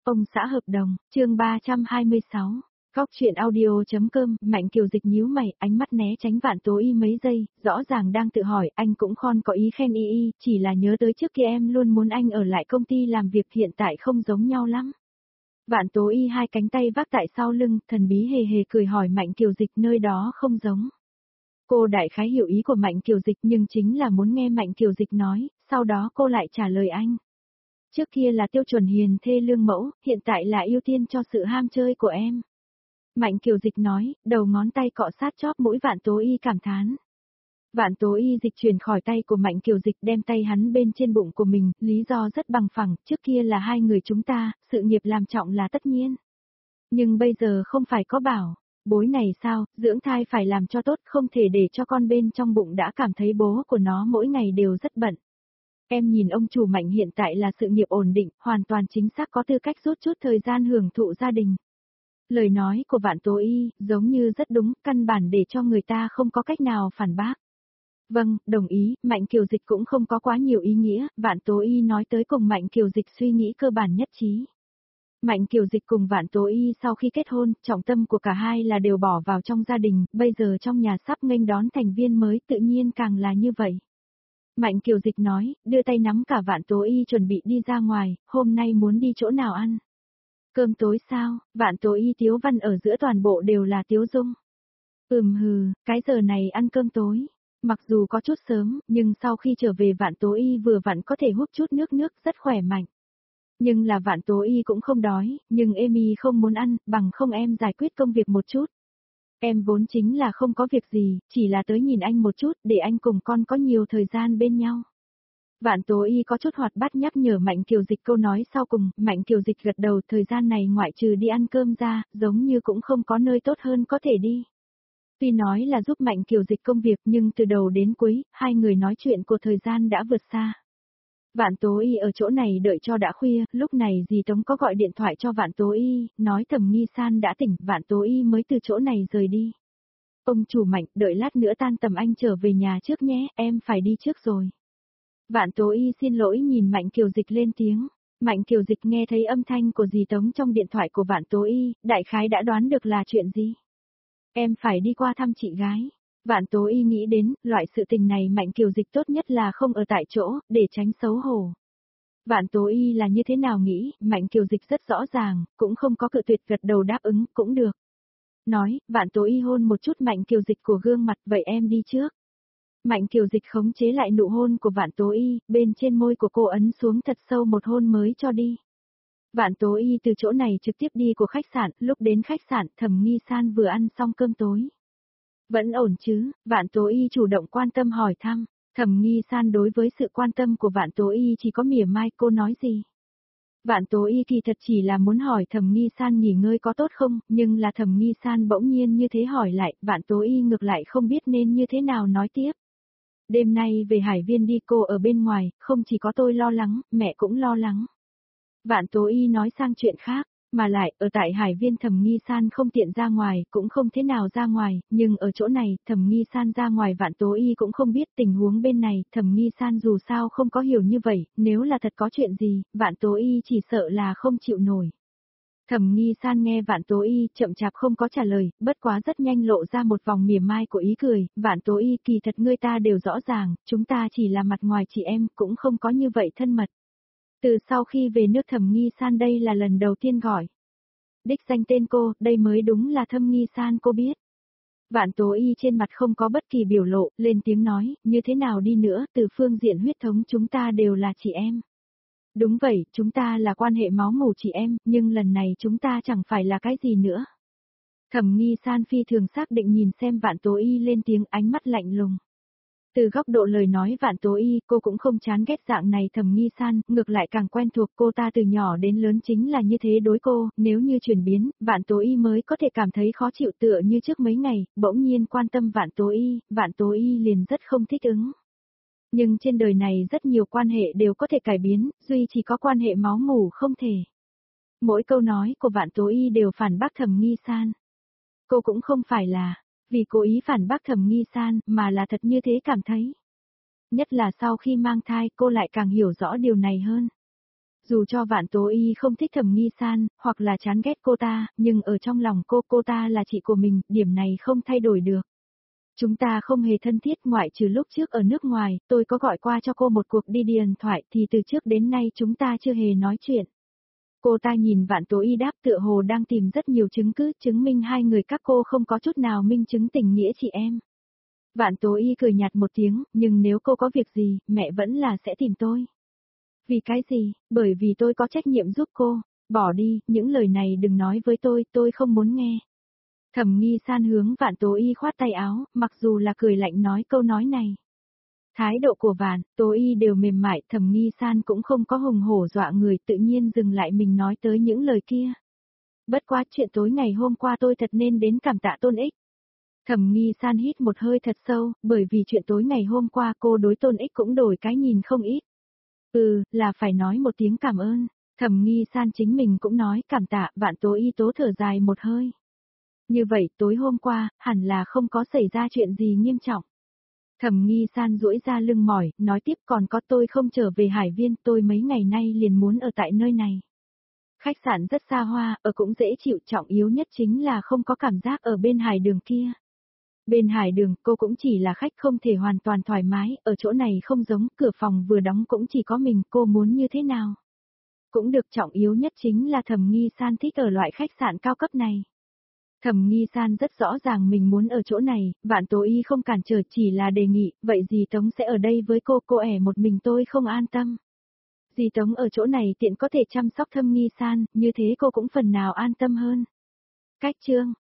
Ông xã hợp đồng, chương 326. Góc chuyện audio.com, Mạnh Kiều Dịch nhíu mày, ánh mắt né tránh Vạn Tố Y mấy giây, rõ ràng đang tự hỏi, anh cũng không có ý khen y, chỉ là nhớ tới trước kia em luôn muốn anh ở lại công ty làm việc, hiện tại không giống nhau lắm. Vạn Tố Y hai cánh tay vác tại sau lưng, thần bí hề hề cười hỏi Mạnh Kiều Dịch, nơi đó không giống. Cô đại khái hiểu ý của Mạnh Kiều Dịch nhưng chính là muốn nghe Mạnh Kiều Dịch nói, sau đó cô lại trả lời anh. Trước kia là tiêu chuẩn hiền thê lương mẫu, hiện tại là ưu tiên cho sự ham chơi của em. Mạnh Kiều Dịch nói, đầu ngón tay cọ sát chóp mũi Vạn Tố Y cảm thán. Vạn Tố Y dịch chuyển khỏi tay của Mạnh Kiều Dịch, đem tay hắn bên trên bụng của mình, lý do rất bằng phẳng, trước kia là hai người chúng ta, sự nghiệp làm trọng là tất nhiên. Nhưng bây giờ không phải có bảo, bối này sao, dưỡng thai phải làm cho tốt, không thể để cho con bên trong bụng đã cảm thấy bố của nó mỗi ngày đều rất bận. Em nhìn ông chủ Mạnh hiện tại là sự nghiệp ổn định, hoàn toàn chính xác có tư cách rút chút thời gian hưởng thụ gia đình. Lời nói của Vạn Tố Y, giống như rất đúng, căn bản để cho người ta không có cách nào phản bác. Vâng, đồng ý, Mạnh Kiều Dịch cũng không có quá nhiều ý nghĩa, Vạn Tố Y nói tới cùng Mạnh Kiều Dịch suy nghĩ cơ bản nhất trí. Mạnh Kiều Dịch cùng Vạn Tố Y sau khi kết hôn, trọng tâm của cả hai là đều bỏ vào trong gia đình, bây giờ trong nhà sắp nghênh đón thành viên mới tự nhiên càng là như vậy. Mạnh Kiều Dịch nói, đưa tay nắm cả Vạn Tố Y chuẩn bị đi ra ngoài, hôm nay muốn đi chỗ nào ăn? Cơm tối sao? Vạn Tố Y Tiếu Văn ở giữa toàn bộ đều là Tiếu Dung. Hừ, cái giờ này ăn cơm tối. Mặc dù có chút sớm, nhưng sau khi trở về Vạn Tố Y vừa vặn có thể hút chút nước rất khỏe mạnh. Nhưng là Vạn Tố Y cũng không đói, nhưng Amy không muốn ăn, bằng không em giải quyết công việc một chút. Em vốn chính là không có việc gì, chỉ là tới nhìn anh một chút, để anh cùng con có nhiều thời gian bên nhau. Vạn Tố Y có chút hoạt bát nhắc nhở Mạnh Kiều Dịch câu nói sau cùng, Mạnh Kiều Dịch gật đầu, thời gian này ngoại trừ đi ăn cơm ra, giống như cũng không có nơi tốt hơn có thể đi. Tuy nói là giúp Mạnh Kiều Dịch công việc nhưng từ đầu đến cuối, hai người nói chuyện của thời gian đã vượt xa. Vạn Tố Y ở chỗ này đợi cho đã khuya, lúc này dì Tống có gọi điện thoại cho Vạn Tố Y, nói Thẩm Nghi San đã tỉnh, Vạn Tố Y mới từ chỗ này rời đi. Ông chủ Mạnh, đợi lát nữa tan tầm anh trở về nhà trước nhé, em phải đi trước rồi. Vạn Tố Y xin lỗi nhìn Mạnh Kiều Dịch lên tiếng. Mạnh Kiều Dịch nghe thấy âm thanh của dì Tống trong điện thoại của Vạn Tố Y, đại khái đã đoán được là chuyện gì. Em phải đi qua thăm chị gái. Vạn Tố Y nghĩ đến, loại sự tình này Mạnh Kiều Dịch tốt nhất là không ở tại chỗ, để tránh xấu hổ. Vạn Tố Y là như thế nào nghĩ, Mạnh Kiều Dịch rất rõ ràng, cũng không có cự tuyệt, gật đầu đáp ứng, cũng được. Nói, Vạn Tố Y hôn một chút Mạnh Kiều Dịch của gương mặt, vậy em đi trước. Mạnh Kiều Dịch khống chế lại nụ hôn của Vạn Tố Y, bên trên môi của cô ấn xuống thật sâu một hôn mới cho đi. Vạn Tố Y từ chỗ này trực tiếp đi của khách sạn, lúc đến khách sạn, Thẩm Nghi San vừa ăn xong cơm tối. Vẫn ổn chứ? Vạn Tố Y chủ động quan tâm hỏi thăm. Thẩm Nghi San đối với sự quan tâm của Vạn Tố Y chỉ có mỉa mai, cô nói gì? Vạn Tố Y kỳ thật chỉ là muốn hỏi Thẩm Nghi San nghỉ ngơi có tốt không, nhưng là Thẩm Nghi San bỗng nhiên như thế hỏi lại, Vạn Tố Y ngược lại không biết nên như thế nào nói tiếp. Đêm nay về Hải Viên đi, cô ở bên ngoài, không chỉ có tôi lo lắng, mẹ cũng lo lắng. Vạn Tố Y nói sang chuyện khác, mà lại, ở tại Hải Viên Thẩm Nghi San không tiện ra ngoài, cũng không thế nào ra ngoài, nhưng ở chỗ này, Thẩm Nghi San ra ngoài Vạn Tố Y cũng không biết tình huống bên này, Thẩm Nghi San dù sao không có hiểu như vậy, nếu là thật có chuyện gì, Vạn Tố Y chỉ sợ là không chịu nổi. Thẩm Nghi San nghe Vạn Tố Y chậm chạp không có trả lời, bất quá rất nhanh lộ ra một vòng mỉa mai của ý cười, Vạn Tố Y kỳ thật ngươi ta đều rõ ràng, chúng ta chỉ là mặt ngoài chị em, cũng không có như vậy thân mật. Từ sau khi về nước Thẩm Nghi San đây là lần đầu tiên gọi. Đích danh tên cô, đây mới đúng là Thẩm Nghi San cô biết. Vạn Tố Y trên mặt không có bất kỳ biểu lộ, lên tiếng nói, như thế nào đi nữa, từ phương diện huyết thống chúng ta đều là chị em. Đúng vậy, chúng ta là quan hệ máu mủ chị em, nhưng lần này chúng ta chẳng phải là cái gì nữa. Thẩm Nghi San phi thường xác định nhìn xem Vạn Tố Y lên tiếng, ánh mắt lạnh lùng. Từ góc độ lời nói Vạn Tố Y, cô cũng không chán ghét dạng này Thẩm Nghi San, ngược lại càng quen thuộc, cô ta từ nhỏ đến lớn chính là như thế đối cô, nếu như chuyển biến, Vạn Tố Y mới có thể cảm thấy khó chịu tựa như trước mấy ngày, bỗng nhiên quan tâm Vạn Tố Y liền rất không thích ứng. Nhưng trên đời này rất nhiều quan hệ đều có thể cải biến, duy chỉ có quan hệ máu mủ không thể. Mỗi câu nói của Vạn Tố Y đều phản bác Thẩm Nghi San. Cô cũng không phải là vì cố ý phản bác Thẩm Nghi San, mà là thật như thế cảm thấy. Nhất là sau khi mang thai cô lại càng hiểu rõ điều này hơn. Dù cho Vạn Tố Y không thích Thẩm Nghi San, hoặc là chán ghét cô ta, nhưng ở trong lòng cô ta là chị của mình, điểm này không thay đổi được. Chúng ta không hề thân thiết ngoại trừ lúc trước ở nước ngoài, tôi có gọi qua cho cô một cuộc đi điện thoại thì từ trước đến nay chúng ta chưa hề nói chuyện. Cô ta nhìn Vạn Tố Y đáp tựa hồ đang tìm rất nhiều chứng cứ chứng minh hai người các cô không có chút nào minh chứng tình nghĩa chị em. Vạn Tố Y cười nhạt một tiếng, nhưng nếu cô có việc gì, mẹ vẫn là sẽ tìm tôi. Vì cái gì? Bởi vì tôi có trách nhiệm giúp cô. Bỏ đi, những lời này đừng nói với tôi không muốn nghe. Thẩm Nghi San hướng Vạn Tố Y khoát tay áo, mặc dù là cười lạnh nói câu nói này. Thái độ của Vạn Tố Y đều mềm mại, Thẩm Nghi San cũng không có hùng hổ dọa người, tự nhiên dừng lại mình nói tới những lời kia. Bất quá chuyện tối ngày hôm qua tôi thật nên đến cảm tạ Tôn Ích. Thẩm Nghi San hít một hơi thật sâu, bởi vì chuyện tối ngày hôm qua cô đối Tôn Ích cũng đổi cái nhìn không ít. Là phải nói một tiếng cảm ơn. Thẩm Nghi San chính mình cũng nói cảm tạ, Vạn Tố Y tố thở dài một hơi. Như vậy tối hôm qua, hẳn là không có xảy ra chuyện gì nghiêm trọng. Thẩm Nghi San duỗi ra lưng mỏi, nói tiếp còn có tôi không trở về Hải Viên, tôi mấy ngày nay liền muốn ở tại nơi này. Khách sạn rất xa hoa, ở cũng dễ chịu, trọng yếu nhất chính là không có cảm giác ở bên hải đường kia. Bên hải đường, cô cũng chỉ là khách không thể hoàn toàn thoải mái, ở chỗ này không giống, cửa phòng vừa đóng cũng chỉ có mình, cô muốn như thế nào. Cũng được, trọng yếu nhất chính là Thẩm Nghi San thích ở loại khách sạn cao cấp này. Thẩm Nghi San rất rõ ràng mình muốn ở chỗ này, Vạn Tố Y không cản trở chỉ là đề nghị, vậy dì Tống sẽ ở đây với cô ẻ một mình tôi không an tâm. Dì Tống ở chỗ này tiện có thể chăm sóc Thẩm Nghi San, như thế cô cũng phần nào an tâm hơn. Cách chương